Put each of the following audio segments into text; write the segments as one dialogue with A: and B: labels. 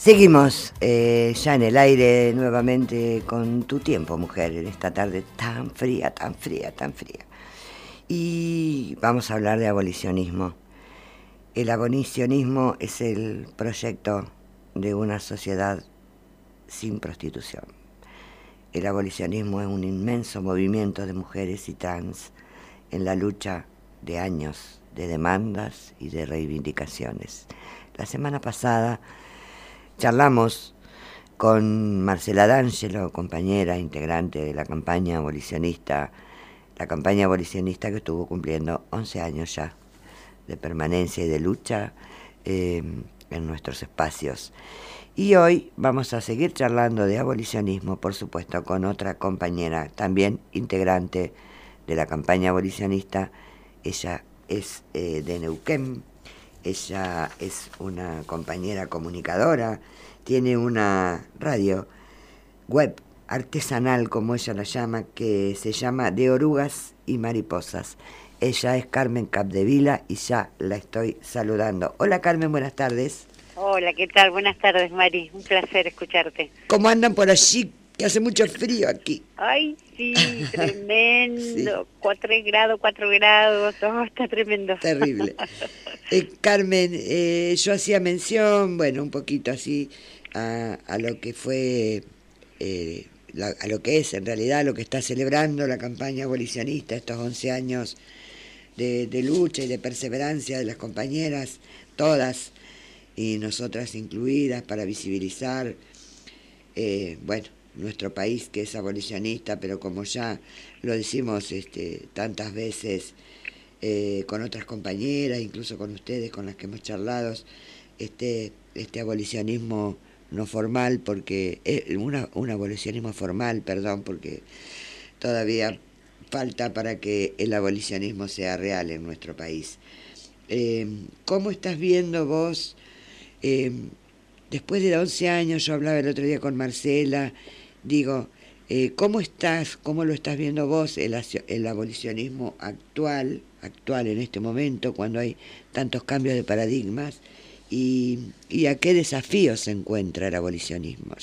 A: Seguimos ya en el aire nuevamente con Tu Tiempo, Mujer, en esta tarde tan fría, tan fría, tan fría. Y vamos a hablar de abolicionismo. El abolicionismo es el proyecto de una sociedad sin prostitución. El abolicionismo es un inmenso movimiento de mujeres y trans en la lucha de años de demandas y de reivindicaciones. La semana pasada charlamos con Marcela D'Angelo, compañera integrante de la campaña abolicionista que estuvo cumpliendo 11 años ya de permanencia y de lucha en nuestros espacios. Y hoy vamos a seguir charlando de abolicionismo, por supuesto, con otra compañera, también integrante de la campaña abolicionista. Ella es de Neuquén. Ella es una compañera comunicadora, tiene una radio web artesanal, como ella la llama, que se llama De Orugas y Mariposas. Ella es Carmen Capdevila y ya la estoy saludando. Hola Carmen, buenas tardes.
B: Hola, ¿qué tal? Buenas tardes, Mari. Un placer escucharte.
A: ¿Cómo andan por allí? Que hace mucho frío aquí.
B: Ay, sí, tremendo.
A: Sí.
B: 4 grados, oh, está tremendo.
A: Terrible. Carmen, yo hacía mención, bueno, un poquito así, a lo que fue, a lo que es en realidad lo que está celebrando la campaña abolicionista, estos 11 años de lucha y de perseverancia de las compañeras, todas, y nosotras incluidas, para visibilizar, bueno, nuestro país que es abolicionista, pero como ya lo decimos tantas veces, con otras compañeras, incluso con ustedes, con las que hemos charlado, este abolicionismo no formal, porque un abolicionismo formal, perdón, porque todavía falta para que el abolicionismo sea real en nuestro país. ¿Cómo estás viendo vos, después de 11 años, yo hablaba el otro día con Marcela, digo, ¿cómo lo estás viendo vos, el abolicionismo actual en este momento, cuando hay tantos cambios de paradigmas, y a qué desafíos se enfrenta el abolicionismo?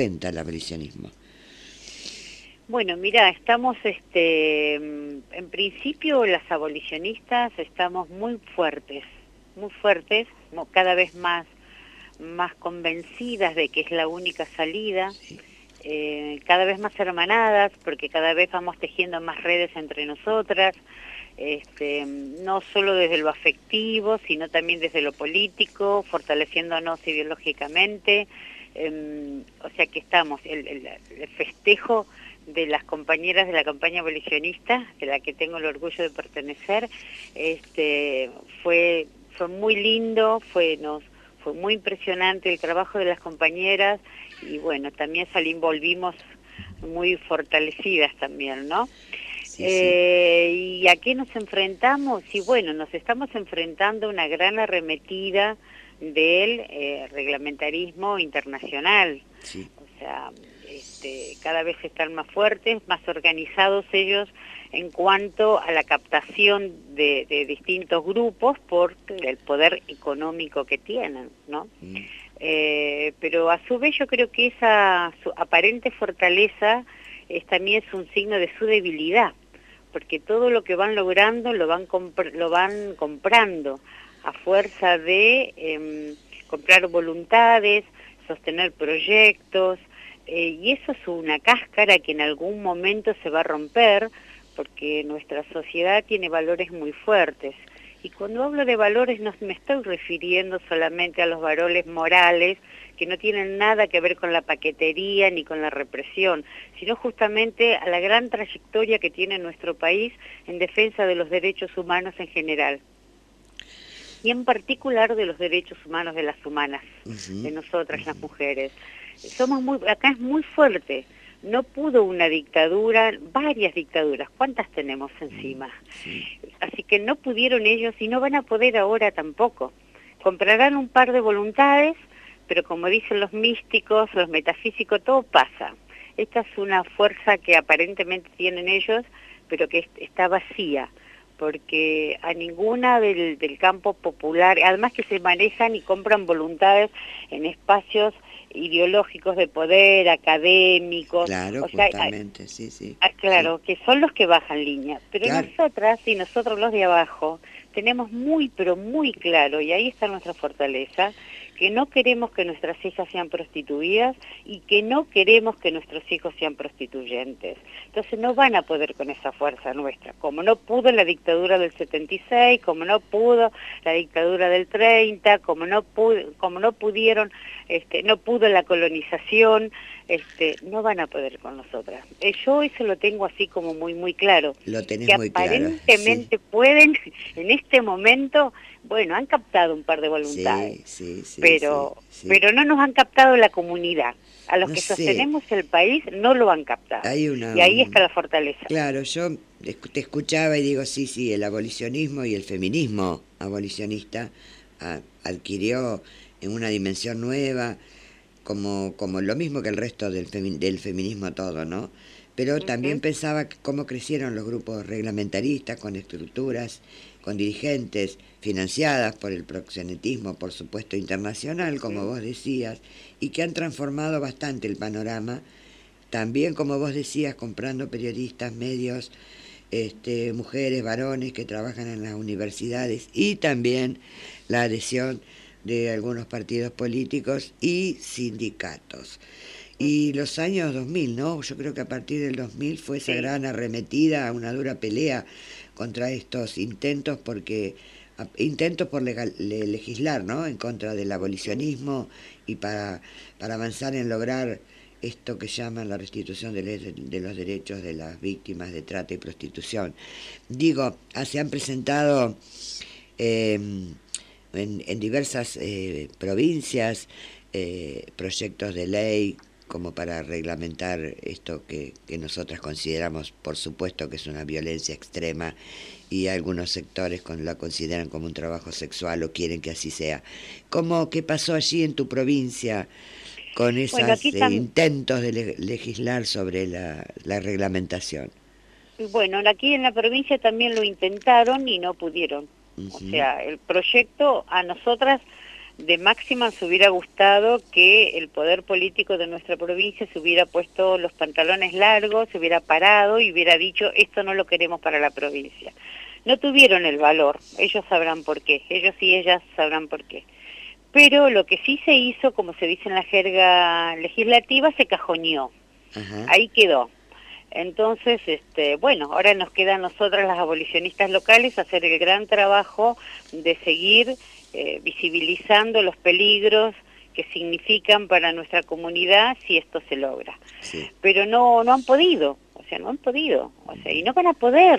B: Bueno, mira, estamos, en principio las abolicionistas estamos muy fuertes, cada vez más convencidas de que es la única salida.
A: Sí.
B: Cada vez más hermanadas, porque cada vez vamos tejiendo más redes entre nosotras, no solo desde lo afectivo, sino también desde lo político, fortaleciéndonos ideológicamente. O sea que estamos, el festejo de las compañeras de la campaña abolicionista, de la que tengo el orgullo de pertenecer, fue muy lindo, fue muy impresionante el trabajo de las compañeras, y bueno, también volvimos muy fortalecidas también, ¿no?
A: Sí.
B: ¿Y a qué nos enfrentamos? Y bueno, nos estamos enfrentando a una gran arremetida del reglamentarismo internacional.
A: Sí.
B: O sea, cada vez están más fuertes, más organizados ellos en cuanto a la captación de distintos grupos por el poder económico que tienen, ¿no? Pero a su vez yo creo que esa su aparente fortaleza también es un signo de su debilidad, porque todo lo que van logrando lo van comprando a fuerza de comprar voluntades, sostener proyectos, y eso es una cáscara que en algún momento se va a romper, porque nuestra sociedad tiene valores muy fuertes. Y cuando hablo de valores no me estoy refiriendo solamente a los valores morales, que no tienen nada que ver con la paquetería ni con la represión, sino justamente a la gran trayectoria que tiene nuestro país en defensa de los derechos humanos en general. Y en particular de los derechos humanos de las humanas, de nosotras las mujeres. Acá es muy fuerte. No pudo una dictadura, varias dictaduras, ¿cuántas tenemos encima?
A: Sí.
B: Así que no pudieron ellos y no van a poder ahora tampoco. Comprarán un par de voluntades, pero como dicen los místicos, los metafísicos, todo pasa. Esta es una fuerza que aparentemente tienen ellos, pero que está vacía, porque a ninguna del campo popular, además que se manejan y compran voluntades en espacios ideológicos de poder, académicos.
A: Claro,
B: O sea,
A: justamente, sí, sí.
B: claro, que son los que bajan línea. Pero
A: Claro.
B: nosotras y nosotros los de abajo tenemos muy, pero muy claro, y ahí está nuestra fortaleza, que no queremos que nuestras hijas sean prostituidas y que no queremos que nuestros hijos sean prostituyentes. Entonces no van a poder con esa fuerza nuestra, como no pudo la dictadura del 76, como no pudo la dictadura del 30, como no pudieron, no pudo la colonización, no van a poder con nosotras. Yo eso lo tengo así como muy, muy claro.
A: Lo tenés
B: Que
A: muy claro, sí.
B: aparentemente pueden, en este momento, bueno, han captado un par de voluntades,
A: Sí, sí, sí, sí,
B: pero
A: sí.
B: no nos han captado la comunidad. A los
A: No
B: que
A: sé,
B: sostenemos el país no lo han captado.
A: hay
B: Y ahí está la fortaleza.
A: claro, yo te escuchaba y digo, sí, sí, el abolicionismo y el feminismo abolicionista adquirió en una dimensión nueva, como lo mismo que el resto del feminismo todo, ¿no? Pero también
B: Ujú.
A: pensaba cómo crecieron los grupos reglamentaristas con estructuras, con dirigentes financiadas por el proxenetismo, por supuesto, internacional, como
B: Ujú.
A: vos decías, y que han transformado bastante el panorama, también, como vos decías, comprando periodistas, medios, mujeres, varones que trabajan en las universidades y también la adhesión de algunos partidos políticos y sindicatos. Y los años 2000, ¿no? Yo creo que a partir del 2000 fue esa
B: Sí.
A: gran arremetida, una dura pelea contra estos intentos, intentos por legislar, ¿no? En contra del
B: Ujú.
A: abolicionismo y para avanzar en lograr esto que llaman la restitución de los derechos de las víctimas de trata y prostitución. Digo, se han presentado eh, en diversas provincias proyectos de ley como para reglamentar esto que nosotras consideramos, por supuesto, que es una violencia extrema y algunos sectores la consideran como un trabajo sexual o quieren que así sea. ¿Qué pasó allí en tu provincia con
B: Bueno,
A: esos intentos de legislar sobre la reglamentación?
B: bueno, aquí en la provincia también lo intentaron y no pudieron. O
A: Ujú.
B: sea, el proyecto a nosotras de máxima nos hubiera gustado que el poder político de nuestra provincia se hubiera puesto los pantalones largos, se hubiera parado y hubiera dicho esto no lo queremos para la provincia. No tuvieron el valor, ellos sabrán por qué, ellos y ellas sabrán por qué. Pero lo que sí se hizo, como se dice en la jerga legislativa, se cajoneó,
A: Ajá.
B: ahí quedó. Entonces, bueno, ahora nos queda a nosotras las abolicionistas locales hacer el gran trabajo de seguir visibilizando los peligros que significan para nuestra comunidad si esto se logra.
A: Sí.
B: Pero no han podido, o sea, no han podido, o sea, y no van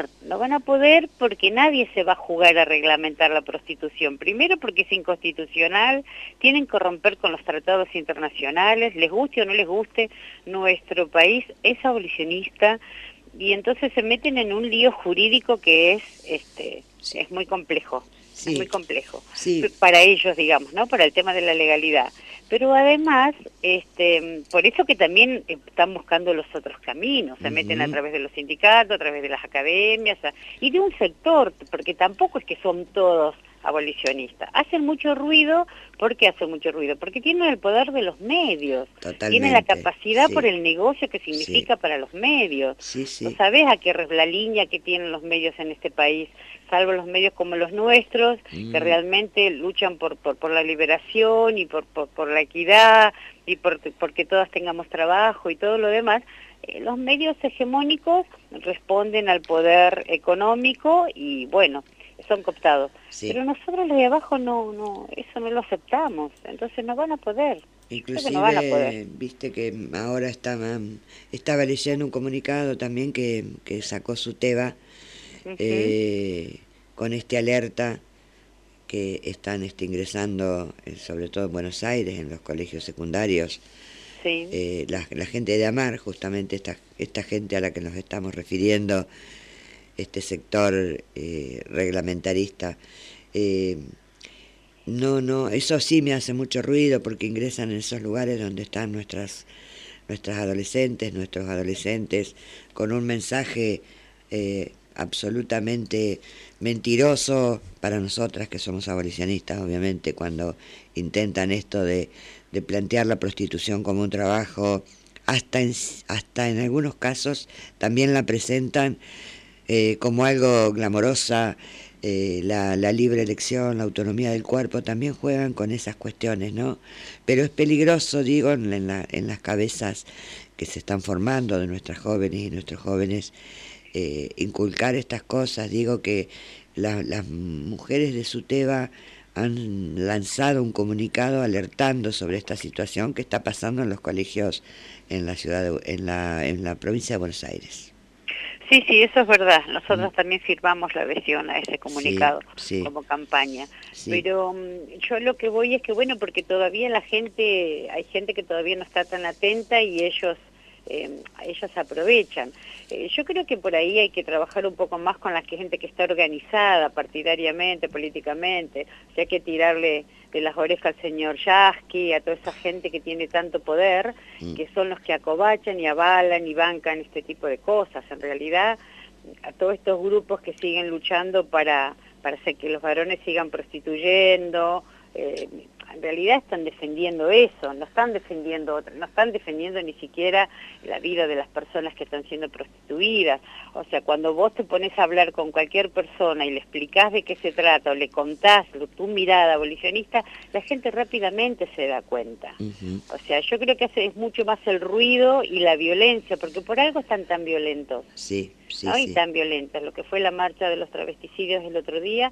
B: a poder porque nadie se va a jugar a reglamentar la prostitución. Primero porque es inconstitucional, tienen que romper con los tratados internacionales, les guste o no les guste, nuestro país es abolicionista y entonces se meten en un lío jurídico que
A: Sí.
B: es muy complejo. Es muy
A: Sí.
B: complejo
A: Sí.
B: para ellos, digamos, ¿no? Para el tema de la legalidad. Pero además, por eso que también están buscando los otros caminos, se meten a
A: Ujú.
B: través de los sindicatos, a través de las academias, y de un sector, porque tampoco es que son todos abolicionistas. Hacen mucho ruido, ¿por qué hacen mucho ruido? Porque tienen el poder de los medios, tienen la
A: Totalmente.
B: capacidad por
A: Sí.
B: el negocio que
A: Sí.
B: significa para los medios.
A: Sí,
B: ¿No
A: sí.
B: sabés a qué la línea que tienen los medios en este país? Salvo los medios como los nuestros, que
A: Mm.
B: realmente luchan por la liberación y por la equidad y porque todas tengamos trabajo y todo lo demás, los medios hegemónicos responden al poder económico y bueno, son cooptados.
A: Sí.
B: Pero nosotros los de abajo eso no lo aceptamos, entonces no van a poder. Yo creo que no van a poder.
A: Inclusive, viste que ahora estaba leyendo un comunicado también que sacó Suteba
B: Ujú.
A: eh, con alerta que están ingresando, sobre todo en Buenos Aires, en los colegios secundarios,
B: Sí.
A: la gente de AMAR, justamente esta gente a la que nos estamos refiriendo, este sector reglamentarista. eh, No, no, eso sí me hace mucho ruido porque ingresan en esos lugares donde están nuestras adolescentes, nuestros adolescentes, con un mensaje absolutamente mentiroso para nosotras que somos abolicionistas, obviamente, cuando intentan esto de plantear la prostitución como un trabajo, hasta en algunos casos también la presentan como algo glamorosa. La libre elección, la autonomía del cuerpo, también juegan con esas cuestiones, ¿no? Pero es peligroso, digo, en las cabezas que se están formando de nuestras jóvenes y nuestros jóvenes, inculcar estas cosas. Digo que las mujeres de Suteba han lanzado un comunicado alertando sobre esta situación que está pasando en los colegios en la en la provincia de Buenos Aires.
B: Sí, sí, eso es verdad. Nosotros también firmamos la adhesión a ese comunicado
A: sí,
B: como campaña.
A: sí.
B: Pero yo lo que voy es que, bueno, porque todavía hay gente que todavía no está tan atenta y ellos aprovechan. Yo creo que por ahí hay que trabajar un poco más con la gente que está organizada partidariamente, políticamente. O sea, hay que tirarle de las orejas al señor Yasky, a toda esa gente que tiene tanto poder, que son los que acobachan y avalan y bancan este tipo de cosas. En realidad, a todos estos grupos que siguen luchando para hacer que los varones sigan prostituyendo, en realidad están defendiendo eso, no están defendiendo ni siquiera la vida de las personas que están siendo prostituidas. O sea, cuando vos te pones a hablar con cualquier persona y le explicás de qué se trata o le contás tu mirada abolicionista, la gente rápidamente se da cuenta. O sea, yo creo que es mucho más el ruido y la violencia, porque por algo están tan violentos.
A: Sí,
B: ¿no?
A: sí.
B: Y tan violentas, lo que fue la marcha de los travesticidios el otro día,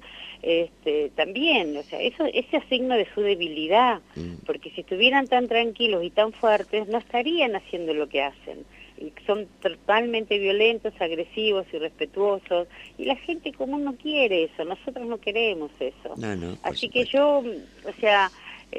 B: también, o sea, ese signo de su debilidad, porque si estuvieran tan tranquilos y tan fuertes, no estarían haciendo lo que hacen. Y son totalmente violentos, agresivos, irrespetuosos, y la gente común no quiere eso, nosotros no queremos eso.
A: No,
B: así que yo, o sea,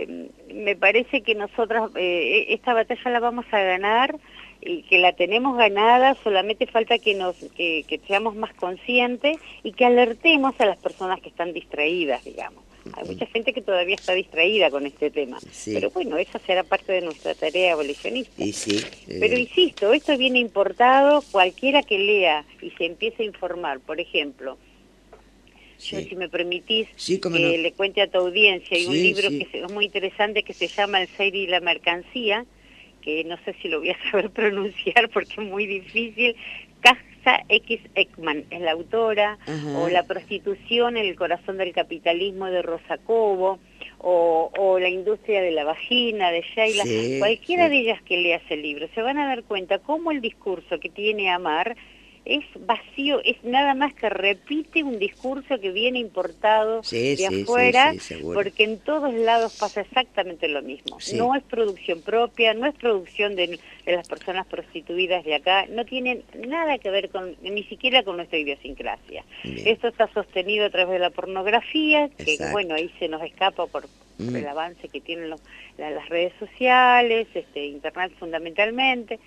B: me parece que nosotros esta batalla la vamos a ganar, y que la tenemos ganada, solamente falta que seamos más conscientes y que alertemos a las personas que están distraídas, digamos. Hay mucha gente que todavía está distraída con este tema, pero bueno, eso será parte de nuestra tarea abolicionista. Pero insisto, esto viene importado, cualquiera que lea y se empiece a informar, por ejemplo, yo, si me permitís, que le cuente a tu audiencia, hay un libro que es muy interesante que se llama El Seir y la Mercancía, que no sé si lo voy a saber pronunciar porque es muy difícil. Kaja X. Ekman es la autora, o La prostitución en el corazón del capitalismo de Rosa Cobo, o La industria de la vagina de Sheila. Cualquiera de ellas que lea ese libro se van a dar cuenta cómo el discurso que tiene Amar es vacío, es nada más que repite un discurso que viene importado de afuera, porque en todos lados pasa exactamente lo mismo. No es producción propia, no es producción de las personas prostituidas de acá, no tiene nada que ver ni siquiera con nuestra idiosincrasia. Esto está sostenido a través de la pornografía, que bueno, ahí se nos escapa por el avance que tienen las redes sociales, internet fundamentalmente,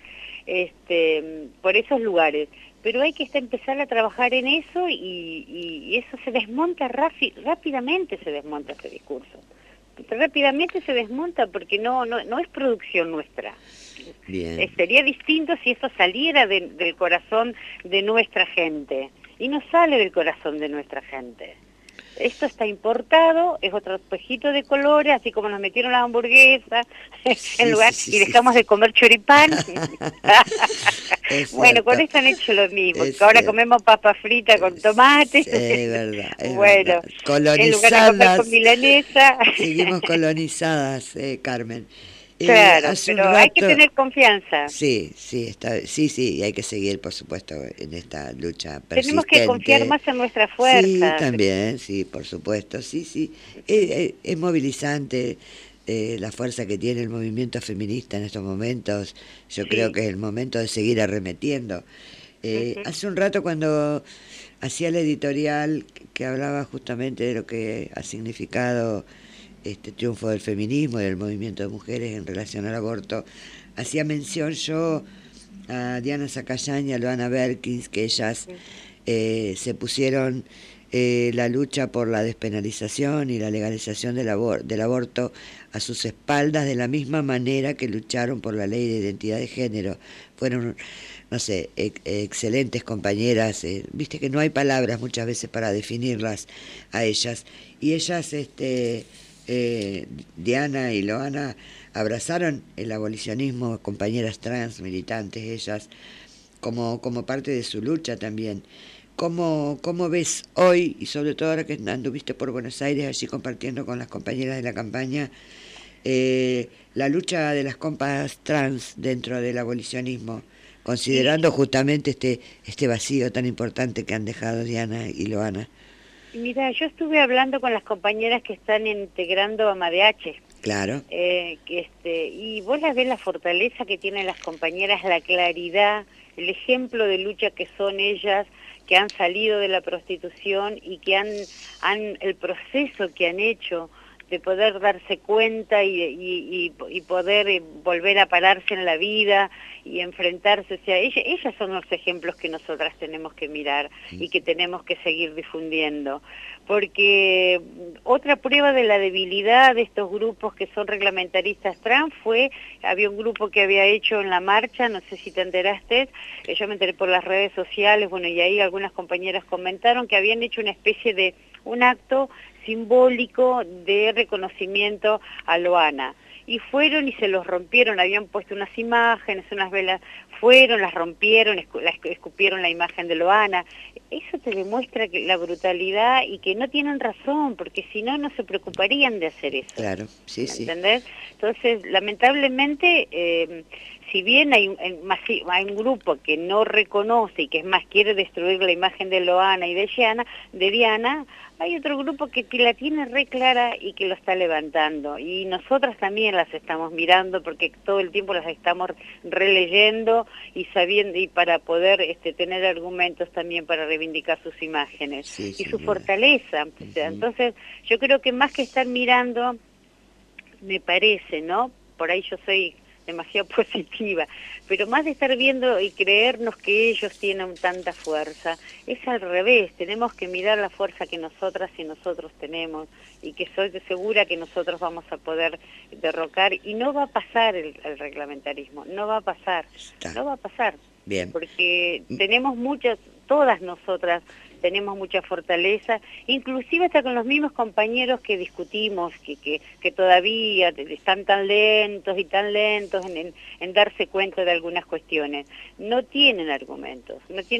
B: por esos lugares. Pero hay que empezar a trabajar en eso y eso se desmonta rápidamente, se desmonta ese discurso. Rápidamente se desmonta porque no es producción nuestra. Sería distinto si eso saliera del corazón de nuestra gente, y no sale del corazón de nuestra gente. Esto está importado, es otro espejito de colores, así como nos metieron las hamburguesas en lugar y dejamos de comer choripán. Bueno, con esto han hecho lo mismo. Ahora comemos papas fritas con tomates.
A: Es verdad.
B: Bueno,
A: colonizadas,
B: en lugar de comer con milanesa.
A: Seguimos colonizadas, Carmen.
B: Claro, pero hay que tener confianza.
A: Sí, y hay que seguir, por supuesto, en esta lucha persistente.
B: Tenemos que confiar más en nuestra fuerza.
A: Sí, también, sí, por supuesto, sí. Es movilizante la fuerza que tiene el movimiento feminista en estos momentos. Yo creo que es el momento de seguir arremetiendo. Hace un rato, cuando hacía la editorial que hablaba justamente de lo que ha significado este triunfo del feminismo y del movimiento de mujeres en relación al aborto, hacía mención yo a Diana Zacayán y a Luana Berkins, que ellas se pusieron la lucha por la despenalización y la legalización del aborto a sus espaldas, de la misma manera que lucharon por la ley de identidad de género. Fueron, no sé, excelentes compañeras. Viste que no hay palabras muchas veces para definirlas a ellas, y ellas Diana y Loana abrazaron el abolicionismo, compañeras trans, militantes ellas, como parte de su lucha también. ¿Cómo ves hoy, y sobre todo ahora que anduviste por Buenos Aires allí compartiendo con las compañeras de la campaña, la lucha de las compas trans dentro del abolicionismo,
B: Y
A: considerando justamente este vacío tan importante que han dejado Diana y Loana?
B: mira, yo estuve hablando con las compañeras que están integrando a MADH,
A: Claro,
B: y vos las ves la fortaleza que tienen las compañeras, la claridad, el ejemplo de lucha que son ellas, que han salido de la prostitución y que el proceso que han hecho de poder darse cuenta y poder volver a pararse en la vida y enfrentarse. O sea, ellas son los ejemplos que nosotras tenemos que mirar y que tenemos que seguir difundiendo. Porque otra prueba de la debilidad de estos grupos que son reglamentaristas trans había un grupo que había hecho en la marcha, no sé si te enteraste, yo me enteré por las redes sociales, bueno, y ahí algunas compañeras comentaron que habían hecho una especie de un acto simbólico de reconocimiento a Loana. Y fueron y se los rompieron, habían puesto unas imágenes, unas velas, fueron, las rompieron, escupieron la imagen de Loana. Eso te demuestra la brutalidad y que no tienen razón, porque si no, no se preocuparían de hacer eso.
A: claro, sí,
B: ¿Me
A: sí.
B: entendés? Entonces, lamentablemente, si bien hay un grupo que no reconoce y que es más quiere destruir la imagen de Loana y de Diana, hay otro grupo que la tiene re clara y que lo está levantando. Y nosotras también las estamos mirando porque todo el tiempo las estamos releyendo y sabiendo, y para poder tener argumentos también para reivindicar sus imágenes
A: Sí,
B: y
A: sin
B: su
A: duda.
B: fortaleza. O sea, entonces, yo creo que más que estar mirando, me parece, ¿no? Por ahí yo soy demasiado positiva, pero más de estar viendo y creernos que ellos tienen tanta fuerza, es al revés, tenemos que mirar la fuerza que nosotras y nosotros tenemos y que soy segura que nosotros vamos a poder derrocar y no va a pasar el reglamentarismo, no va a pasar,
A: Está
B: no va a pasar,
A: bien.
B: porque tenemos muchas, todas nosotras tenemos mucha fortaleza, inclusive hasta con los mismos compañeros que discutimos, que todavía están tan lentos y tan lentos en darse cuenta de algunas cuestiones. No tienen argumentos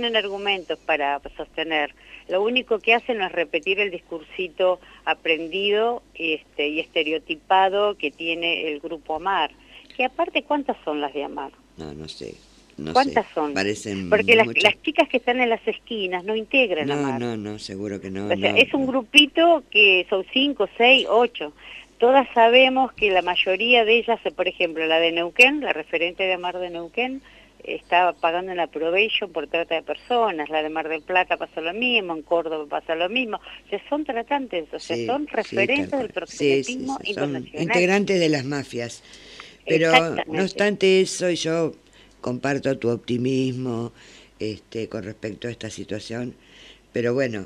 B: para sostener. Lo único que hacen es repetir el discursito aprendido y estereotipado que tiene el grupo AMAR. Que aparte, ¿cuántas son las de AMAR?
A: No sé, no sé.
B: ¿Cuántas son? Porque
A: Parecen muchas.
B: las chicas que están en las esquinas no integran a
A: No,
B: MAR.
A: no, no, seguro que no,
B: O sea,
A: no,
B: es un
A: no.
B: grupito que son 5, 6, 8. Todas sabemos que la mayoría de ellas, por ejemplo, la de Neuquén, la referente de Mar de Neuquén, está pagando una probation por trata de personas, la de Mar del Plata pasa lo mismo, en Córdoba pasa lo mismo. O sea, son tratantes, o sea,
A: Sí,
B: son
A: sí, tal
B: referentes del
A: cual. Sí, sí,
B: proxenetismo
A: sí, son
B: internacional.
A: integrantes de las mafias. Pero no
B: Exactamente.
A: obstante eso, y yo comparto tu optimismo con respecto a esta situación, pero bueno,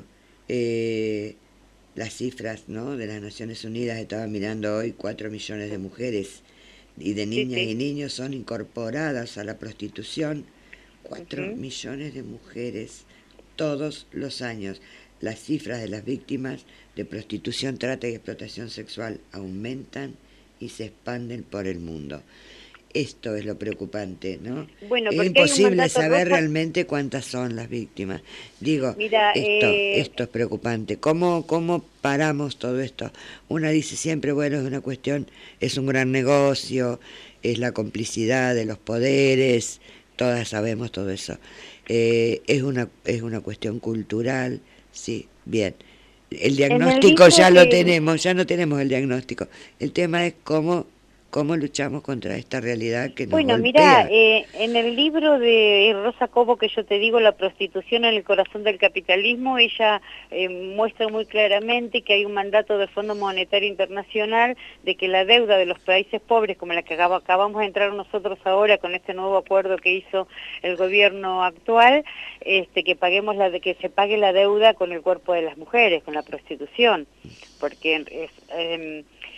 A: las cifras, ¿no?, de las Naciones Unidas, estaba mirando hoy, 4 millones de mujeres y de
B: Sí,
A: niñas
B: sí.
A: y niños son incorporadas a la prostitución. 4
B: Ujú.
A: millones de mujeres todos los años. Las cifras de las víctimas de prostitución, trata y explotación sexual aumentan y se expanden por el mundo. Esto es lo preocupante, ¿no?
B: Bueno,
A: Es
B: porque hay un
A: imposible
B: mandato
A: saber
B: rosa.
A: realmente cuántas son las víctimas. Digo,
B: Mira,
A: esto es preocupante. ¿Cómo paramos todo esto? Una dice siempre, bueno, es una cuestión, es un gran negocio, es la complicidad de los poderes, todas sabemos todo eso. Es una cuestión cultural, sí, bien. El
B: en el
A: diagnóstico
B: libro
A: ya lo
B: que
A: tenemos, ya no tenemos el diagnóstico. El tema es cómo luchamos contra esta realidad que nos
B: Bueno, mira,
A: golpea.
B: en el libro de Rosa Cobo que yo te digo, La prostitución en el corazón del capitalismo, ella muestra muy claramente que hay un mandato del Fondo Monetario Internacional de que la deuda de los países pobres, como la que acabamos de entrar nosotros ahora con este nuevo acuerdo que hizo el gobierno actual, que se pague la deuda con el cuerpo de las mujeres, con la prostitución, porque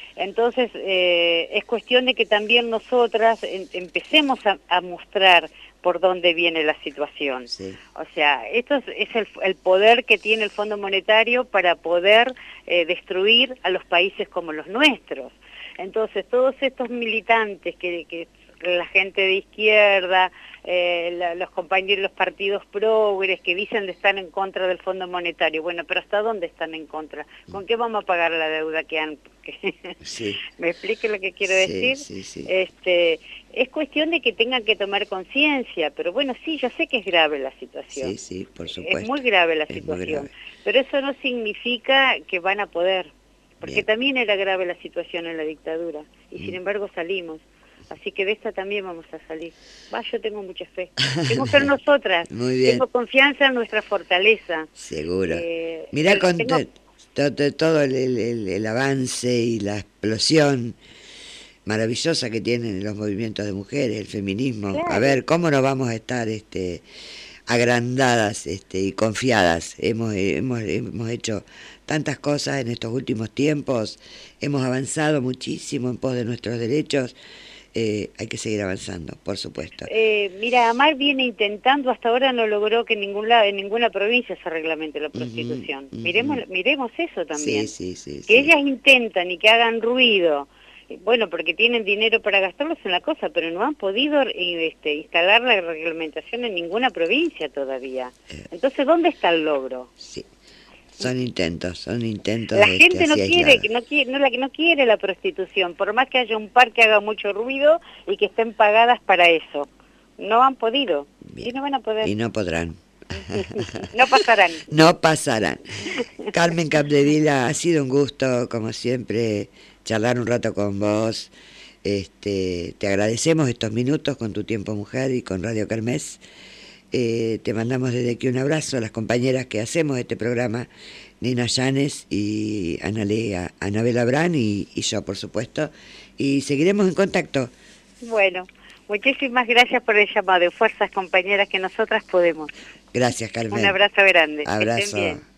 B: entonces, es cuestión de que también nosotras empecemos a mostrar por dónde viene la situación.
A: Sí.
B: O sea, esto es el poder que tiene el Fondo Monetario para poder destruir a los países como los nuestros. Entonces, todos estos militantes que la gente de izquierda, los compañeros, los partidos progres que dicen de estar en contra del Fondo Monetario. Bueno, pero ¿hasta dónde están en contra? ¿Con qué vamos a pagar la deuda que han...?
A: Sí.
B: ¿Me explique lo que quiero decir?
A: Sí, sí.
B: Es cuestión de que tengan que tomar conciencia, pero bueno, sí, yo sé que es grave la situación.
A: Sí, sí, por supuesto.
B: Es muy grave la
A: Es
B: situación,
A: muy grave.
B: pero eso no significa que van a poder, porque
A: Bien.
B: también era grave la situación en la dictadura, y sin embargo salimos. Así que de esta también vamos a salir. Yo tengo mucha fe. Tengo fe en nosotras.
A: Muy bien.
B: Tengo confianza en nuestra fortaleza.
A: Seguro. Mirá con todo el avance y la explosión maravillosa que tienen los movimientos de mujeres, el feminismo.
B: Claro.
A: A ver, ¿cómo no vamos a estar agrandadas y confiadas? Hemos hecho tantas cosas en estos últimos tiempos, hemos avanzado muchísimo en pos de nuestros derechos. Hay que seguir avanzando, por supuesto.
B: Mira, Amar viene intentando, hasta ahora no logró que en ninguna provincia se reglamente la prostitución. Miremos eso también.
A: Sí.
B: Que ellas intentan y que hagan ruido, bueno, porque tienen dinero para gastarlos en la cosa, pero no han podido instalar la reglamentación en ninguna provincia todavía. Entonces, ¿dónde está el logro?
A: Sí. Son intentos.
B: La gente no quiere la prostitución, por más que haya un par que haga mucho ruido y que estén pagadas para eso. No han podido.
A: Bien.
B: Y no van a poder.
A: Y no podrán.
B: No pasarán.
A: No pasarán. Carmen Capdevila, ha sido un gusto, como siempre, charlar un rato con vos. Te agradecemos estos minutos con Tu Tiempo Mujer y con Radio Kermés. Te mandamos desde aquí un abrazo a las compañeras que hacemos este programa, Nina Llanes y Anabela Brán y yo, por supuesto, y seguiremos en contacto.
B: Bueno, muchísimas gracias por el llamado. Fuerzas, compañeras, que nosotras podemos.
A: Gracias, Carmen.
B: Un abrazo grande.
A: Abrazo.
B: Que estén bien.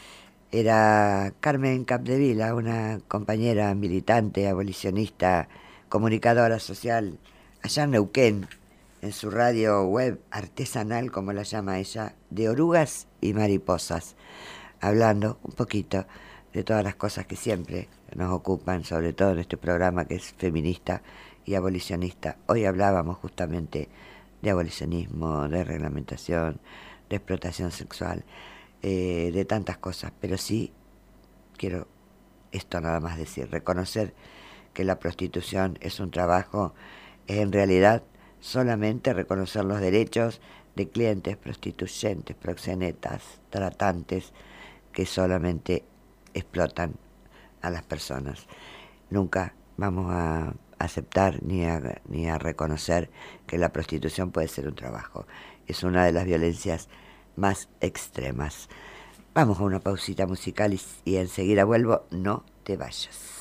A: Era Carmen Capdevila, una compañera militante, abolicionista, comunicadora social, allá en Neuquén, en su radio web artesanal, como la llama ella, de orugas y mariposas, hablando un poquito de todas las cosas que siempre nos ocupan, sobre todo en este programa que es feminista y abolicionista. Hoy hablábamos justamente de abolicionismo, de reglamentación, de explotación sexual, de tantas cosas, pero sí quiero esto nada más decir, reconocer que la prostitución es un trabajo, es en realidad solamente reconocer los derechos de clientes, prostituyentes, proxenetas, tratantes que solamente explotan a las personas. Nunca vamos a aceptar ni a reconocer que la prostitución puede ser un trabajo. Es una de las violencias más extremas. Vamos a una pausita musical y enseguida vuelvo. No te vayas.